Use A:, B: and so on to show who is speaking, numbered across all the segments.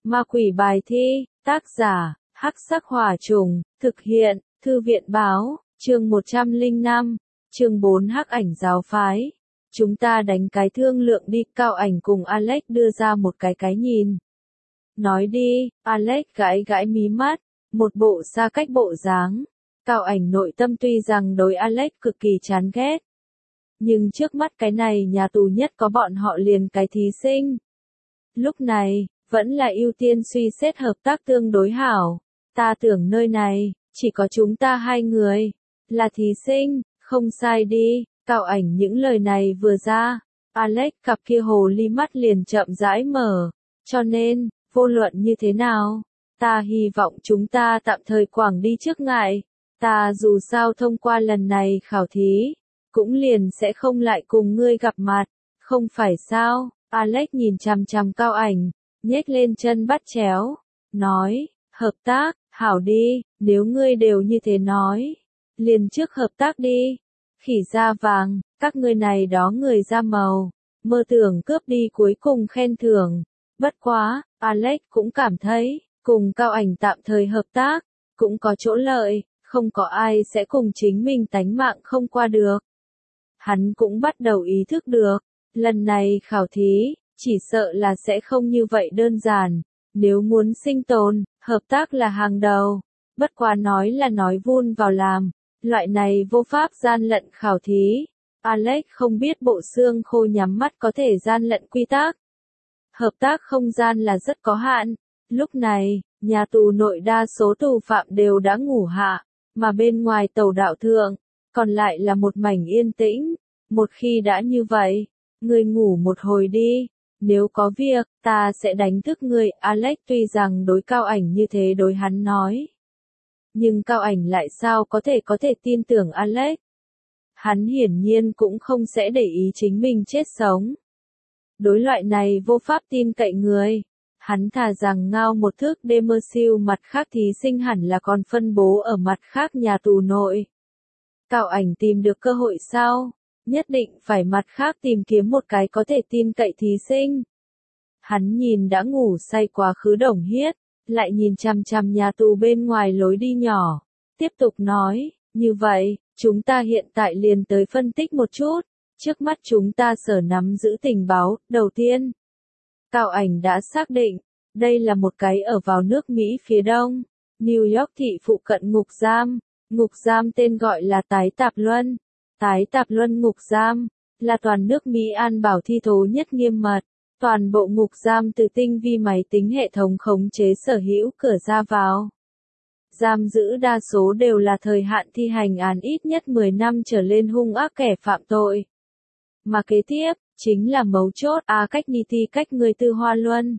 A: Ma quỷ bài thi, tác giả, Hắc Sắc Hỏa Trùng, thực hiện, Thư viện báo, chương 105, chương 4 Hắc Ảnh Giáo Phái. Chúng ta đánh cái thương lượng đi, Cao Ảnh cùng Alex đưa ra một cái nhìn. Nói đi, Alex gãi gãi mí mắt, một bộ xa cách bộ dáng. Cao Ảnh nội tâm tuy rằng đối Alex cực kỳ chán ghét. Nhưng trước mắt cái này nhà tù nhất có bọn họ liền cái thí sinh. Lúc này, vẫn là ưu tiên suy xét hợp tác tương đối hảo. Ta tưởng nơi này, chỉ có chúng ta hai người, là thí sinh, không sai đi. Cao Ảnh những lời này vừa ra, Alex cặp kia hồ ly mắt liền chậm rãi mở. Cho nên, vô luận như thế nào, ta hy vọng chúng ta tạm thời quảng đi trước ngại. Ta dù sao thông qua lần này khảo thí, cũng liền sẽ không lại cùng ngươi gặp mặt, không phải sao? Alex nhìn chằm chằm Cao Ảnh, nhếch lên chân bắt chéo, nói, hợp tác, hảo đi, nếu ngươi đều như thế nói, liền trước hợp tác đi. Khỉ da vàng, các ngươi này đó người da màu, mơ tưởng cướp đi cuối cùng khen thưởng. Bất quá, Alex cũng cảm thấy, cùng Cao Ảnh tạm thời hợp tác, cũng có chỗ lợi, không có ai sẽ cùng chính mình tánh mạng không qua được. Hắn cũng bắt đầu ý thức được, lần này khảo thí, chỉ sợ là sẽ không như vậy đơn giản. Nếu muốn sinh tồn, hợp tác là hàng đầu. Bất quá nói là nói vun vào làm, loại này vô pháp gian lận khảo thí. Alex không biết bộ xương khô nhắm mắt có thể gian lận quy tắc. Hợp tác không gian là rất có hạn. Lúc này, nhà tù nội đa số tù phạm đều đã ngủ hạ, mà bên ngoài tàu đạo thượng, còn lại là một mảnh yên tĩnh. Một khi đã như vậy, ngươi ngủ một hồi đi, nếu có việc, ta sẽ đánh thức ngươi. Alex tuy rằng đối Cao Ảnh như thế đối hắn nói. Nhưng Cao Ảnh lại sao có thể tin tưởng Alex. Hắn hiển nhiên cũng không sẽ để ý chính mình chết sống. Đối loại này vô pháp tin cậy người, hắn thà rằng ngao một thước Demersil mặt khác thí sinh hẳn là còn phân bố ở mặt khác nhà tù nội. Cao Ảnh tìm được cơ hội sao? Nhất định phải mặt khác tìm kiếm một cái có thể tin cậy thí sinh. Hắn nhìn đã ngủ say quá khứ Đồng Hiết, lại nhìn chằm chằm nhà tù bên ngoài lối đi nhỏ, tiếp tục nói, như vậy, chúng ta hiện tại liền tới phân tích một chút, trước mắt chúng ta sở nắm giữ tình báo. Đầu tiên, Cao Ảnh đã xác định, đây là một cái ở vào nước Mỹ phía đông, New York thị phụ cận ngục giam tên gọi là Tái Tạp Luân. Tái Tạp Luân ngục giam, là toàn nước Mỹ an bảo thi thố nhất nghiêm mật. Toàn bộ ngục giam từ tinh vi máy tính hệ thống khống chế sở hữu cửa ra vào. Giam giữ đa số đều là thời hạn thi hành án ít nhất 10 năm trở lên hung ác kẻ phạm tội. Mà kế tiếp, chính là mấu chốt. Cách ni thi cách người Tư Hoa Luân.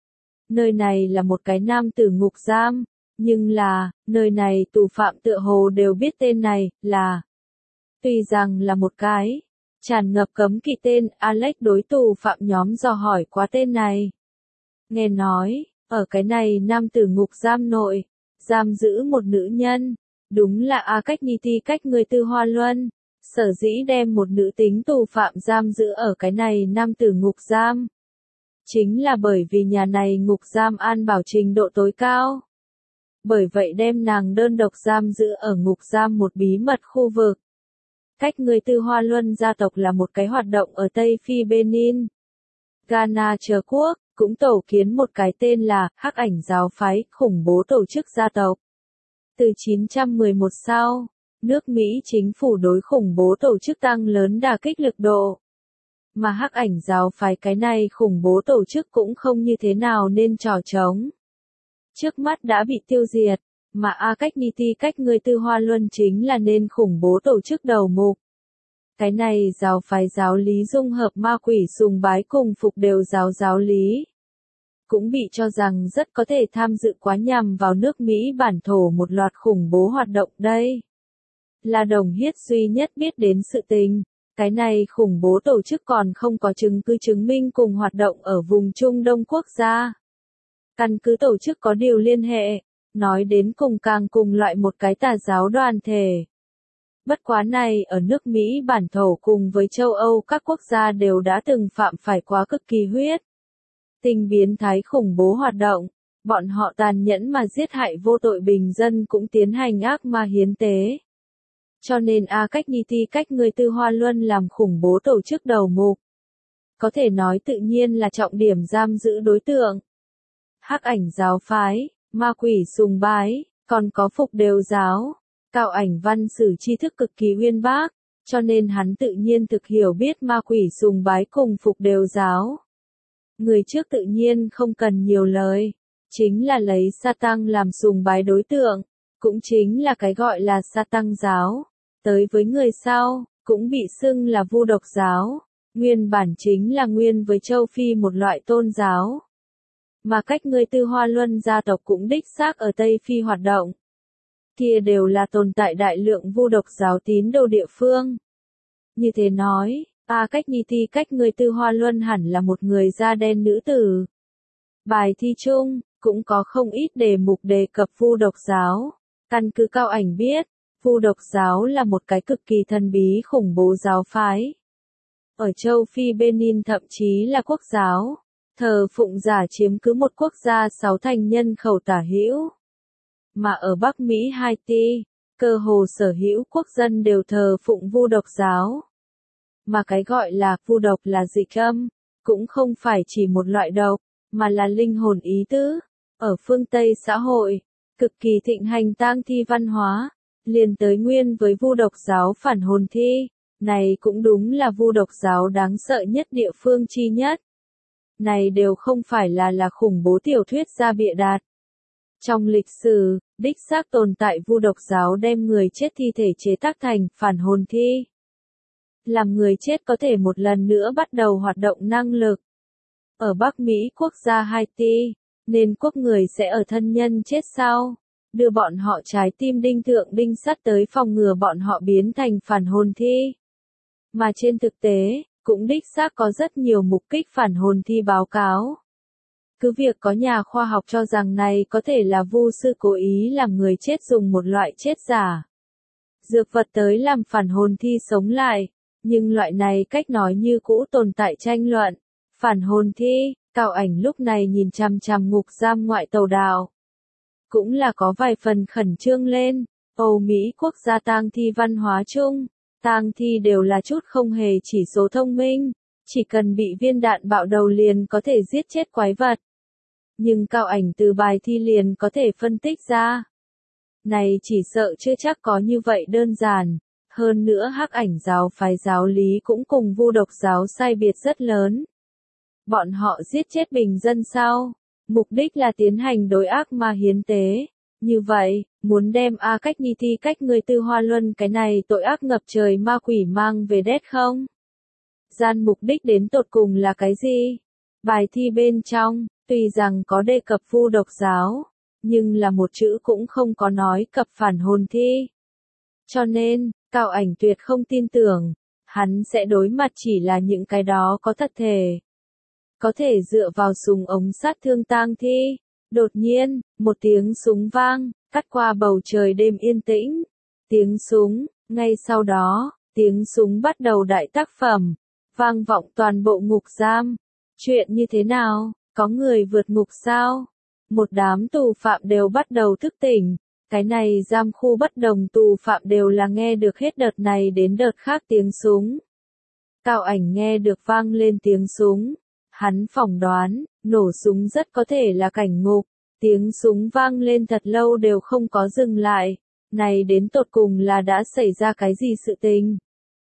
A: Nơi này là một cái nam tử ngục giam, nhưng là, nơi này tù phạm tựa hồ đều biết tên này, là. Tuy rằng là một cái tràn ngập cấm kỵ tên, Alex đối tù phạm nhóm dò hỏi qua tên này. Nghe nói, ở cái này nam tử ngục giam nội, giam giữ một nữ nhân, đúng là cách ni thi cách người Tư Hoa Luân. Sở dĩ đem một nữ tính tù phạm giam giữ ở cái này nam tử ngục giam. Chính là bởi vì nhà này ngục giam an bảo trình độ tối cao. Bởi vậy đem nàng đơn độc giam giữ ở ngục giam một bí mật khu vực. Cách người Tư Hoa Luân gia tộc là một cái hoạt động ở Tây Phi Benin, Ghana chờ quốc, cũng tổ kiến một cái tên là Hắc Ảnh Giáo Phái, khủng bố tổ chức gia tộc. Từ 911 sau, nước Mỹ chính phủ đối khủng bố tổ chức tăng lớn đả kích lực độ. Mà Hắc Ảnh Giáo Phái cái này khủng bố tổ chức cũng không như thế nào nên trò trống. Trước mắt đã bị tiêu diệt. Mà cách ni thi cách người Tư Hoa Luân chính là nên khủng bố tổ chức đầu mục. Cái này giáo phái giáo lý dung hợp ma quỷ sùng bái cùng phục đều giáo lý. Cũng bị cho rằng rất có thể tham dự quá nhằm vào nước Mỹ bản thổ một loạt khủng bố hoạt động. Đây là Đồng Hiết duy nhất biết đến sự tình. Cái này khủng bố tổ chức còn không có chứng cứ chứng minh cùng hoạt động ở vùng Trung Đông quốc gia. Căn cứ tổ chức có điều liên hệ. Nói đến cùng càng cùng loại một cái tà giáo đoàn thể. Bất quá này ở nước Mỹ bản thổ cùng với châu Âu các quốc gia đều đã từng phạm phải quá cực kỳ huyết. Tình biến thái khủng bố hoạt động, bọn họ tàn nhẫn mà giết hại vô tội bình dân cũng tiến hành ác ma hiến tế. Cho nên A Cách Nhi Ti cách người Tư Hoa Luân làm khủng bố tổ chức đầu mục. Có thể nói tự nhiên là trọng điểm giam giữ đối tượng. Hắc ảnh giáo phái, ma quỷ sùng bái, còn có phục đều giáo. Cao Ảnh văn sử tri thức cực kỳ uyên bác, cho nên hắn tự nhiên thực hiểu biết ma quỷ sùng bái cùng phục đều giáo. Người trước tự nhiên không cần nhiều lời, chính là lấy sa tăng làm sùng bái đối tượng, cũng chính là cái gọi là sa tăng giáo. Tới với người sau, cũng bị xưng là vu độc giáo, nguyên bản chính là nguyên với châu Phi một loại tôn giáo. Mà cách người Tư Hoa Luân gia tộc cũng đích xác ở Tây Phi hoạt động. Kia đều là tồn tại đại lượng vu độc giáo tín đồ địa phương. Như thế nói, A Cách Nhi Ti cách người Tư Hoa Luân hẳn là một người da đen nữ tử. Bài thi chung, cũng có không ít đề mục đề cập vu độc giáo. Căn cứ Cao Ảnh biết, vu độc giáo là một cái cực kỳ thần bí khủng bố giáo phái. Ở châu Phi Benin thậm chí là quốc giáo, thờ phụng giả chiếm cứ một quốc gia 6 thành nhân khẩu tả hữu. Mà ở Bắc Mỹ Haiti, cơ hồ sở hữu quốc dân đều thờ phụng vu độc giáo. Mà cái gọi là vu độc là dịch âm, cũng không phải chỉ một loại độc, mà là linh hồn ý tứ. Ở phương Tây xã hội, cực kỳ thịnh hành tang thi văn hóa, liền tới nguyên với vu độc giáo phản hồn thi, này cũng đúng là vu độc giáo đáng sợ nhất địa phương chi nhất. Này đều không phải là khủng bố tiểu thuyết ra bịa đặt. Trong lịch sử, đích xác tồn tại vu độc giáo đem người chết thi thể chế tác thành phản hồn thi. Làm người chết có thể một lần nữa bắt đầu hoạt động năng lực. Ở Bắc Mỹ quốc gia Haiti, nên quốc người sẽ ở thân nhân chết sau, đưa bọn họ trái tim đinh thượng đinh sắt tới phòng ngừa bọn họ biến thành phản hồn thi. Mà trên thực tế, cũng đích xác có rất nhiều mục kích phản hồn thi báo cáo. Cứ việc có nhà khoa học cho rằng này có thể là vu sư cố ý làm người chết dùng một loại chết giả dược vật tới làm phản hồn thi sống lại, nhưng loại này cách nói như cũ tồn tại tranh luận. Phản hồn thi, Cao Ảnh lúc này nhìn chằm chằm ngục giam ngoại tàu đạo. Cũng là có vài phần khẩn trương lên, Âu Mỹ quốc gia tang thi văn hóa chung, tang thi đều là chút không hề chỉ số thông minh, chỉ cần bị viên đạn bạo đầu liền có thể giết chết quái vật. Nhưng Cao Ảnh từ bài thi liền có thể phân tích ra. Này chỉ sợ chưa chắc có như vậy đơn giản, hơn nữa Hắc Ảnh giáo phái giáo lý cũng cùng vu độc giáo sai biệt rất lớn. Bọn họ giết chết bình dân sau, mục đích là tiến hành đối ác ma hiến tế. Như vậy, muốn đem A Cách Nhi Ti cách người Tư Hoa Luân cái này tội ác ngập trời ma quỷ mang về đét không? Gian mục đích đến tột cùng là cái gì? Bài thi bên trong, tuy rằng có đề cập vu độc giáo, nhưng là một chữ cũng không có nói cập phản hồn thi. Cho nên, Cao Ảnh tuyệt không tin tưởng, hắn sẽ đối mặt chỉ là những cái đó có thật thể. Có thể dựa vào súng ống sát thương tang thi. Đột nhiên, một tiếng súng vang, cắt qua bầu trời đêm yên tĩnh. Tiếng súng, ngay sau đó, tiếng súng bắt đầu đại tác phẩm, vang vọng toàn bộ ngục giam. Chuyện như thế nào, có người vượt ngục sao? Một đám tù phạm đều bắt đầu thức tỉnh. Cái này giam khu bất đồng tù phạm đều là nghe được hết đợt này đến đợt khác tiếng súng. Cao Ảnh nghe được vang lên tiếng súng. Hắn phỏng đoán, nổ súng rất có thể là cảnh ngục. Tiếng súng vang lên thật lâu đều không có dừng lại. Này đến tột cùng là đã xảy ra cái gì sự tình?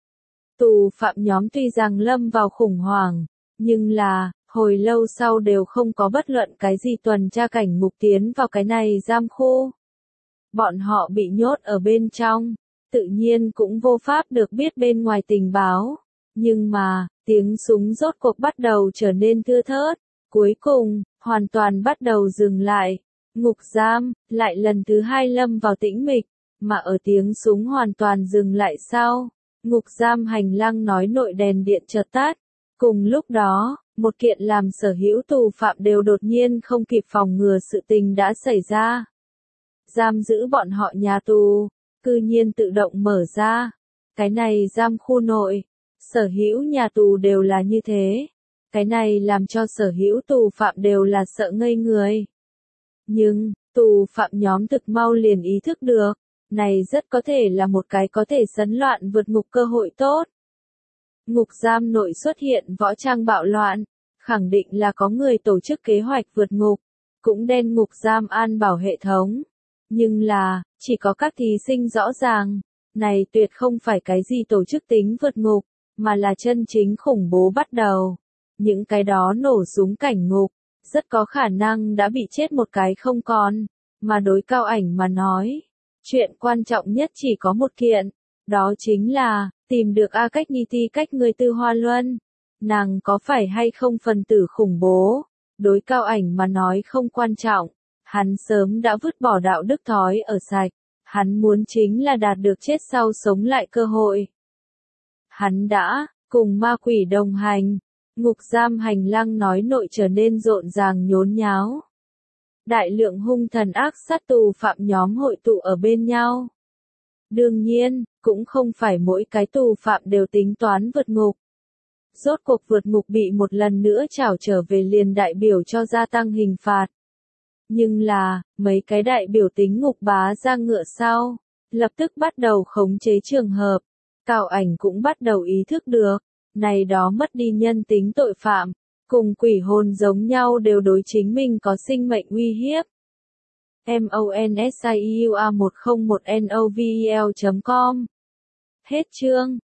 A: Tù phạm nhóm tuy rằng lâm vào khủng hoảng, nhưng là, hồi lâu sau đều không có bất luận cái gì tuần tra cảnh ngục tiến vào cái này giam khu. Bọn họ bị nhốt ở bên trong, tự nhiên cũng vô pháp được biết bên ngoài tình báo. Nhưng mà, tiếng súng rốt cuộc bắt đầu trở nên thưa thớt, cuối cùng, hoàn toàn bắt đầu dừng lại. Ngục giam, lại lần thứ hai lâm vào tĩnh mịch, mà ở tiếng súng hoàn toàn dừng lại sau, ngục giam hành lang nói nội đèn điện chợt tắt. Cùng lúc đó, một kiện làm sở hữu tù phạm đều đột nhiên không kịp phòng ngừa sự tình đã xảy ra. Giam giữ bọn họ nhà tù, cư nhiên tự động mở ra. Cái này giam khu nội, sở hữu nhà tù đều là như thế. Cái này làm cho sở hữu tù phạm đều là sợ ngây người. Nhưng, tù phạm nhóm thực mau liền ý thức được, này rất có thể là một cái có thể sấn loạn vượt ngục cơ hội tốt. Ngục giam nội xuất hiện võ trang bạo loạn, khẳng định là có người tổ chức kế hoạch vượt ngục, cũng đen ngục giam an bảo hệ thống. Nhưng là, chỉ có các thí sinh rõ ràng, này tuyệt không phải cái gì tổ chức tính vượt ngục, mà là chân chính khủng bố bắt đầu. Những cái đó nổ súng cảnh ngục, rất có khả năng đã bị chết một cái không còn, mà đối Cao Ảnh mà nói, chuyện quan trọng nhất chỉ có một kiện, đó chính là, tìm được A Cách Nhi Ti cách người Tư Hoa Luân. Nàng có phải hay không phần tử khủng bố, đối Cao Ảnh mà nói không quan trọng, hắn sớm đã vứt bỏ đạo đức thói ở sạch, hắn muốn chính là đạt được chết sau sống lại cơ hội. Hắn đã, cùng ma quỷ đồng hành, ngục giam hành lang nói nội trở nên rộn ràng nhốn nháo. Đại lượng hung thần ác sát tù phạm nhóm hội tụ ở bên nhau. Đương nhiên, cũng không phải mỗi cái tù phạm đều tính toán vượt ngục. Rốt cuộc vượt ngục bị một lần nữa trảo trở về liền đại biểu cho gia tăng hình phạt. Nhưng là, mấy cái đại biểu tính ngục bá ra ngựa sau, lập tức bắt đầu khống chế trường hợp. Cao Ảnh cũng bắt đầu ý thức được, này đó mất đi nhân tính tội phạm, cùng quỷ hồn giống nhau đều đối chính mình có sinh mệnh uy hiếp. MONSIEUA101NOVEL.com Hết chương.